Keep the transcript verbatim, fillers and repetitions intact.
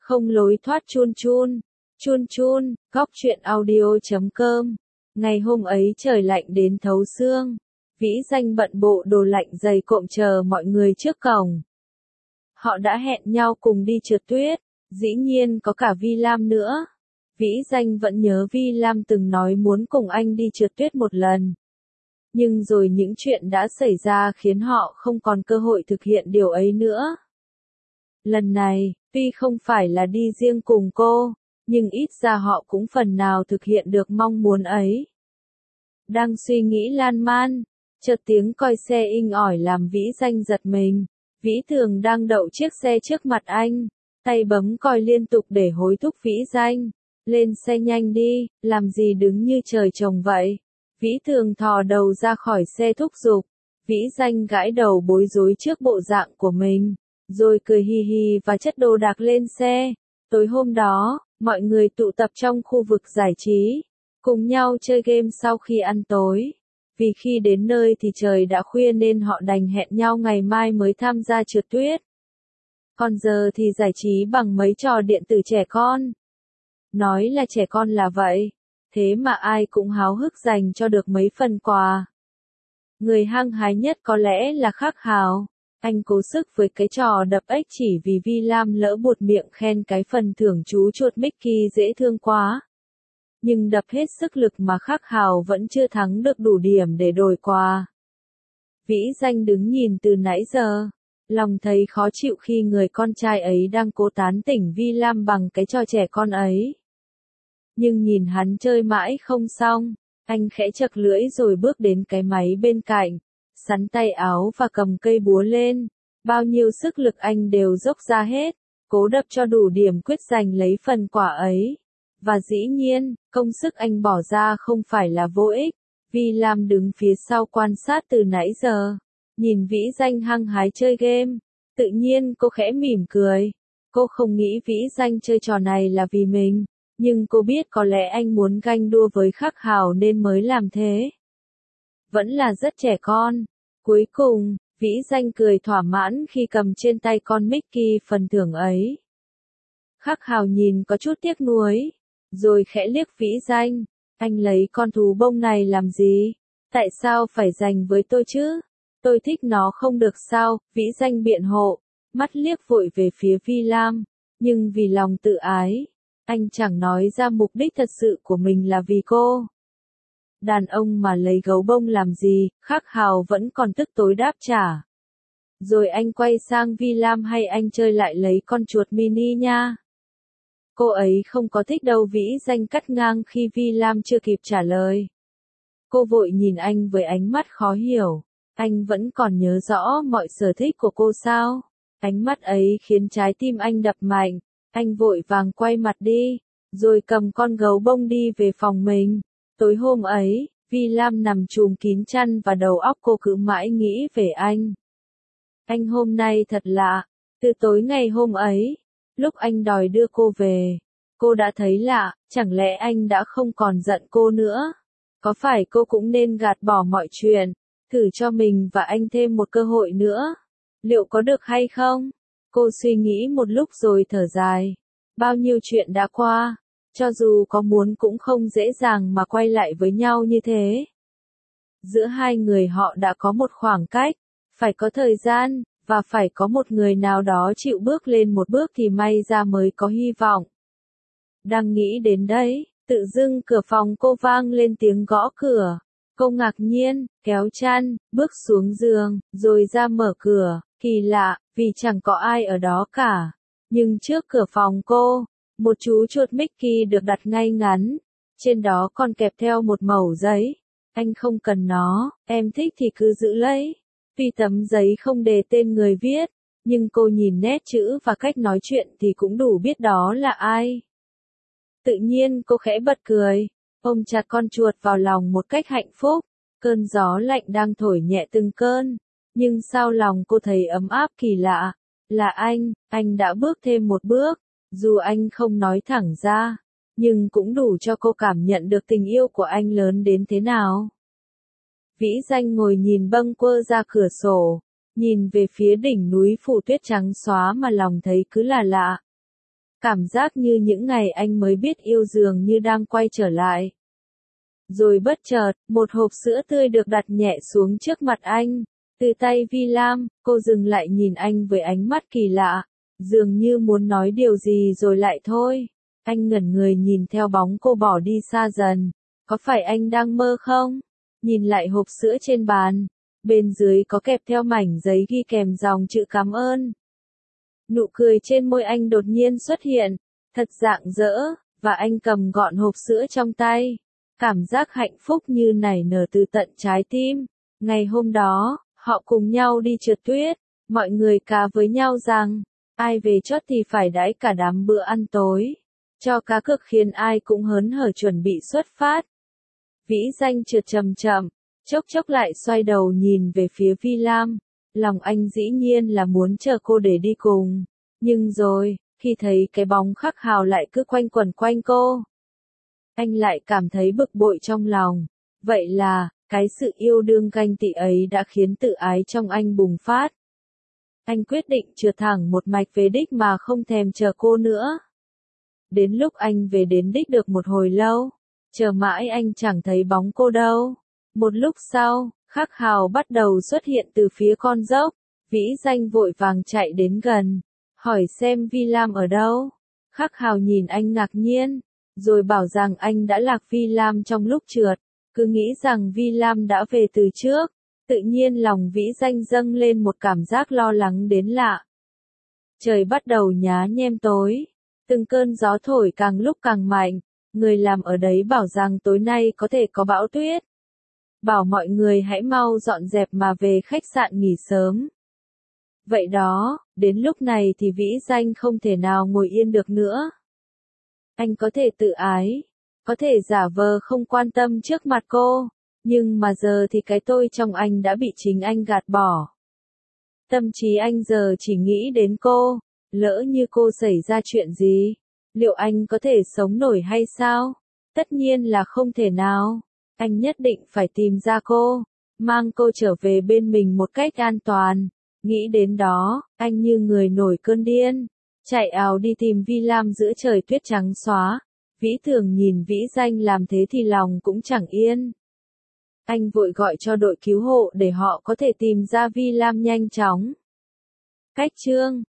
Không lối thoát chun chun, chun chun, góc truyện audio chấm com. Ngày hôm ấy trời lạnh đến thấu xương, Vĩ Danh bận bộ đồ lạnh dày cộm chờ mọi người trước cổng. Họ đã hẹn nhau cùng đi trượt tuyết, dĩ nhiên có cả Vi Lam nữa. Vĩ Danh vẫn nhớ Vi Lam từng nói muốn cùng anh đi trượt tuyết một lần. Nhưng rồi những chuyện đã xảy ra khiến họ không còn cơ hội thực hiện điều ấy nữa. Lần này, tuy không phải là đi riêng cùng cô, nhưng ít ra họ cũng phần nào thực hiện được mong muốn ấy. Đang suy nghĩ lan man, chợt tiếng còi xe inh ỏi làm Vĩ Danh giật mình. Vĩ Thường đang đậu chiếc xe trước mặt anh, tay bấm còi liên tục để hối thúc Vĩ Danh. Lên xe nhanh đi, làm gì đứng như trời trồng vậy? Vĩ Thường thò đầu ra khỏi xe thúc giục. Vĩ Danh gãi đầu bối rối trước bộ dạng của mình, rồi cười hì hì và chất đồ đạc lên xe. Tối hôm đó, mọi người tụ tập trong khu vực giải trí, cùng nhau chơi game sau khi ăn tối. Vì khi đến nơi thì trời đã khuya nên họ đành hẹn nhau ngày mai mới tham gia trượt tuyết. Còn giờ thì giải trí bằng mấy trò điện tử trẻ con. Nói là trẻ con là vậy, thế mà ai cũng háo hức dành cho được mấy phần quà. Người hăng hái nhất có lẽ là Khắc Hào. Anh cố sức với cái trò đập ếch chỉ vì Vi Lam lỡ buột miệng khen cái phần thưởng chú chuột Mickey dễ thương quá. Nhưng đập hết sức lực mà Khắc Hào vẫn chưa thắng được đủ điểm để đổi quà. Vĩ Danh đứng nhìn từ nãy giờ, lòng thấy khó chịu khi người con trai ấy đang cố tán tỉnh Vi Lam bằng cái trò trẻ con ấy. Nhưng nhìn hắn chơi mãi không xong, anh khẽ chậc lưỡi rồi bước đến cái máy bên cạnh, sắn tay áo và cầm cây búa lên. Bao nhiêu sức lực anh đều dốc ra hết, cố đập cho đủ điểm quyết giành lấy phần quả ấy. Và dĩ nhiên, công sức anh bỏ ra không phải là vô ích. Vi Lam đứng phía sau quan sát từ nãy giờ, nhìn Vĩ Danh hăng hái chơi game. Tự nhiên cô khẽ mỉm cười. Cô không nghĩ Vĩ Danh chơi trò này là vì mình, nhưng cô biết có lẽ anh muốn ganh đua với Khắc Hào nên mới làm thế. Vẫn là rất trẻ con. Cuối cùng, Vĩ Danh cười thỏa mãn khi cầm trên tay con Mickey phần thưởng ấy. Khắc Hào nhìn có chút tiếc nuối, rồi khẽ liếc Vĩ Danh. Anh lấy con thú bông này làm gì? Tại sao phải dành với tôi chứ? Tôi thích nó không được sao? Vĩ Danh biện hộ, mắt liếc vội về phía Vi Lam. Nhưng vì lòng tự ái, anh chẳng nói ra mục đích thật sự của mình là vì cô. Đàn ông mà lấy gấu bông làm gì? Khắc Hào vẫn còn tức tối đáp trả. Rồi anh quay sang Vi Lam, hay anh chơi lại lấy con chuột mini nha. Cô ấy không có thích đâu. Vĩ Danh cắt ngang khi Vi Lam chưa kịp trả lời. Cô vội nhìn anh với ánh mắt khó hiểu. Anh vẫn còn nhớ rõ mọi sở thích của cô sao? Ánh mắt ấy khiến trái tim anh đập mạnh. Anh vội vàng quay mặt đi, rồi cầm con gấu bông đi về phòng mình. Tối hôm ấy, Vi Lam nằm chùm kín chăn và đầu óc cô cứ mãi nghĩ về anh. Anh hôm nay thật lạ. Từ tối ngày hôm ấy, lúc anh đòi đưa cô về, cô đã thấy lạ. Chẳng lẽ anh đã không còn giận cô nữa? Có phải cô cũng nên gạt bỏ mọi chuyện, thử cho mình và anh thêm một cơ hội nữa? Liệu có được hay không? Cô suy nghĩ một lúc rồi thở dài. Bao nhiêu chuyện đã qua, cho dù có muốn cũng không dễ dàng mà quay lại với nhau như thế. Giữa hai người họ đã có một khoảng cách, phải có thời gian, và phải có một người nào đó chịu bước lên một bước thì may ra mới có hy vọng. Đang nghĩ đến đấy, tự dưng cửa phòng cô vang lên tiếng gõ cửa. Cô ngạc nhiên, kéo chăn, bước xuống giường, rồi ra mở cửa. Kỳ lạ, vì chẳng có ai ở đó cả. Nhưng trước cửa phòng cô, một chú chuột Mickey được đặt ngay ngắn. Trên đó còn kẹp theo một mẩu giấy. Anh không cần nó, em thích thì cứ giữ lấy. Tuy tấm giấy không đề tên người viết, nhưng cô nhìn nét chữ và cách nói chuyện thì cũng đủ biết đó là ai. Tự nhiên cô khẽ bật cười, ôm chặt con chuột vào lòng một cách hạnh phúc. Cơn gió lạnh đang thổi nhẹ từng cơn. Nhưng sao lòng cô thấy ấm áp kỳ lạ. Là anh, anh đã bước thêm một bước. Dù anh không nói thẳng ra, nhưng cũng đủ cho cô cảm nhận được tình yêu của anh lớn đến thế nào. Vĩ Danh ngồi nhìn bâng quơ ra cửa sổ, nhìn về phía đỉnh núi phủ tuyết trắng xóa mà lòng thấy cứ là lạ. Cảm giác như những ngày anh mới biết yêu dường như đang quay trở lại. Rồi bất chợt, một hộp sữa tươi được đặt nhẹ xuống trước mặt anh. Từ tay Vi Lam, cô dừng lại nhìn anh với ánh mắt kỳ lạ, dường như muốn nói điều gì rồi lại thôi. Anh ngẩn người nhìn theo bóng cô bỏ đi xa dần. Có phải anh đang mơ không? Nhìn lại hộp sữa trên bàn, bên dưới có kẹp theo mảnh giấy ghi kèm dòng chữ cảm ơn. Nụ cười trên môi anh đột nhiên xuất hiện, thật rạng rỡ, và anh cầm gọn hộp sữa trong tay. Cảm giác hạnh phúc như nảy nở từ tận trái tim. Ngày hôm đó, họ cùng nhau đi trượt tuyết, mọi người cá với nhau rằng, ai về chót thì phải đãi cả đám bữa ăn tối. Cho cá cược khiến ai cũng hớn hở chuẩn bị xuất phát. Vĩ Danh trượt chậm chậm, chốc chốc lại xoay đầu nhìn về phía Vi Lam. Lòng anh dĩ nhiên là muốn chờ cô để đi cùng. Nhưng rồi, khi thấy cái bóng Khắc Hào lại cứ quanh quẩn quanh cô, anh lại cảm thấy bực bội trong lòng. Vậy là, cái sự yêu đương ganh tị ấy đã khiến tự ái trong anh bùng phát. Anh quyết định trượt thẳng một mạch về đích mà không thèm chờ cô nữa. Đến lúc anh về đến đích được một hồi lâu, chờ mãi anh chẳng thấy bóng cô đâu. Một lúc sau, Khắc Hào bắt đầu xuất hiện từ phía con dốc. Vĩ Danh vội vàng chạy đến gần, hỏi xem Vi Lam ở đâu. Khắc Hào nhìn anh ngạc nhiên, rồi bảo rằng anh đã lạc Vi Lam trong lúc trượt, cứ nghĩ rằng Vi Lam đã về từ trước. Tự nhiên lòng Vĩ Danh dâng lên một cảm giác lo lắng đến lạ. Trời bắt đầu nhá nhem tối, từng cơn gió thổi càng lúc càng mạnh, người làm ở đấy bảo rằng tối nay có thể có bão tuyết. Bảo mọi người hãy mau dọn dẹp mà về khách sạn nghỉ sớm. Vậy đó, đến lúc này thì Vĩ Danh không thể nào ngồi yên được nữa. Anh có thể tự ái, có thể giả vờ không quan tâm trước mặt cô, nhưng mà giờ thì cái tôi trong anh đã bị chính anh gạt bỏ. Tâm trí anh giờ chỉ nghĩ đến cô, lỡ như cô xảy ra chuyện gì, liệu anh có thể sống nổi hay sao? Tất nhiên là không thể nào. Anh nhất định phải tìm ra cô, mang cô trở về bên mình một cách an toàn. Nghĩ đến đó, anh như người nổi cơn điên, chạy ào đi tìm Vi Lam giữa trời tuyết trắng xóa. Vĩ Thường nhìn Vĩ Danh làm thế thì lòng cũng chẳng yên. Anh vội gọi cho đội cứu hộ để họ có thể tìm ra Vi Lam nhanh chóng. Cách chương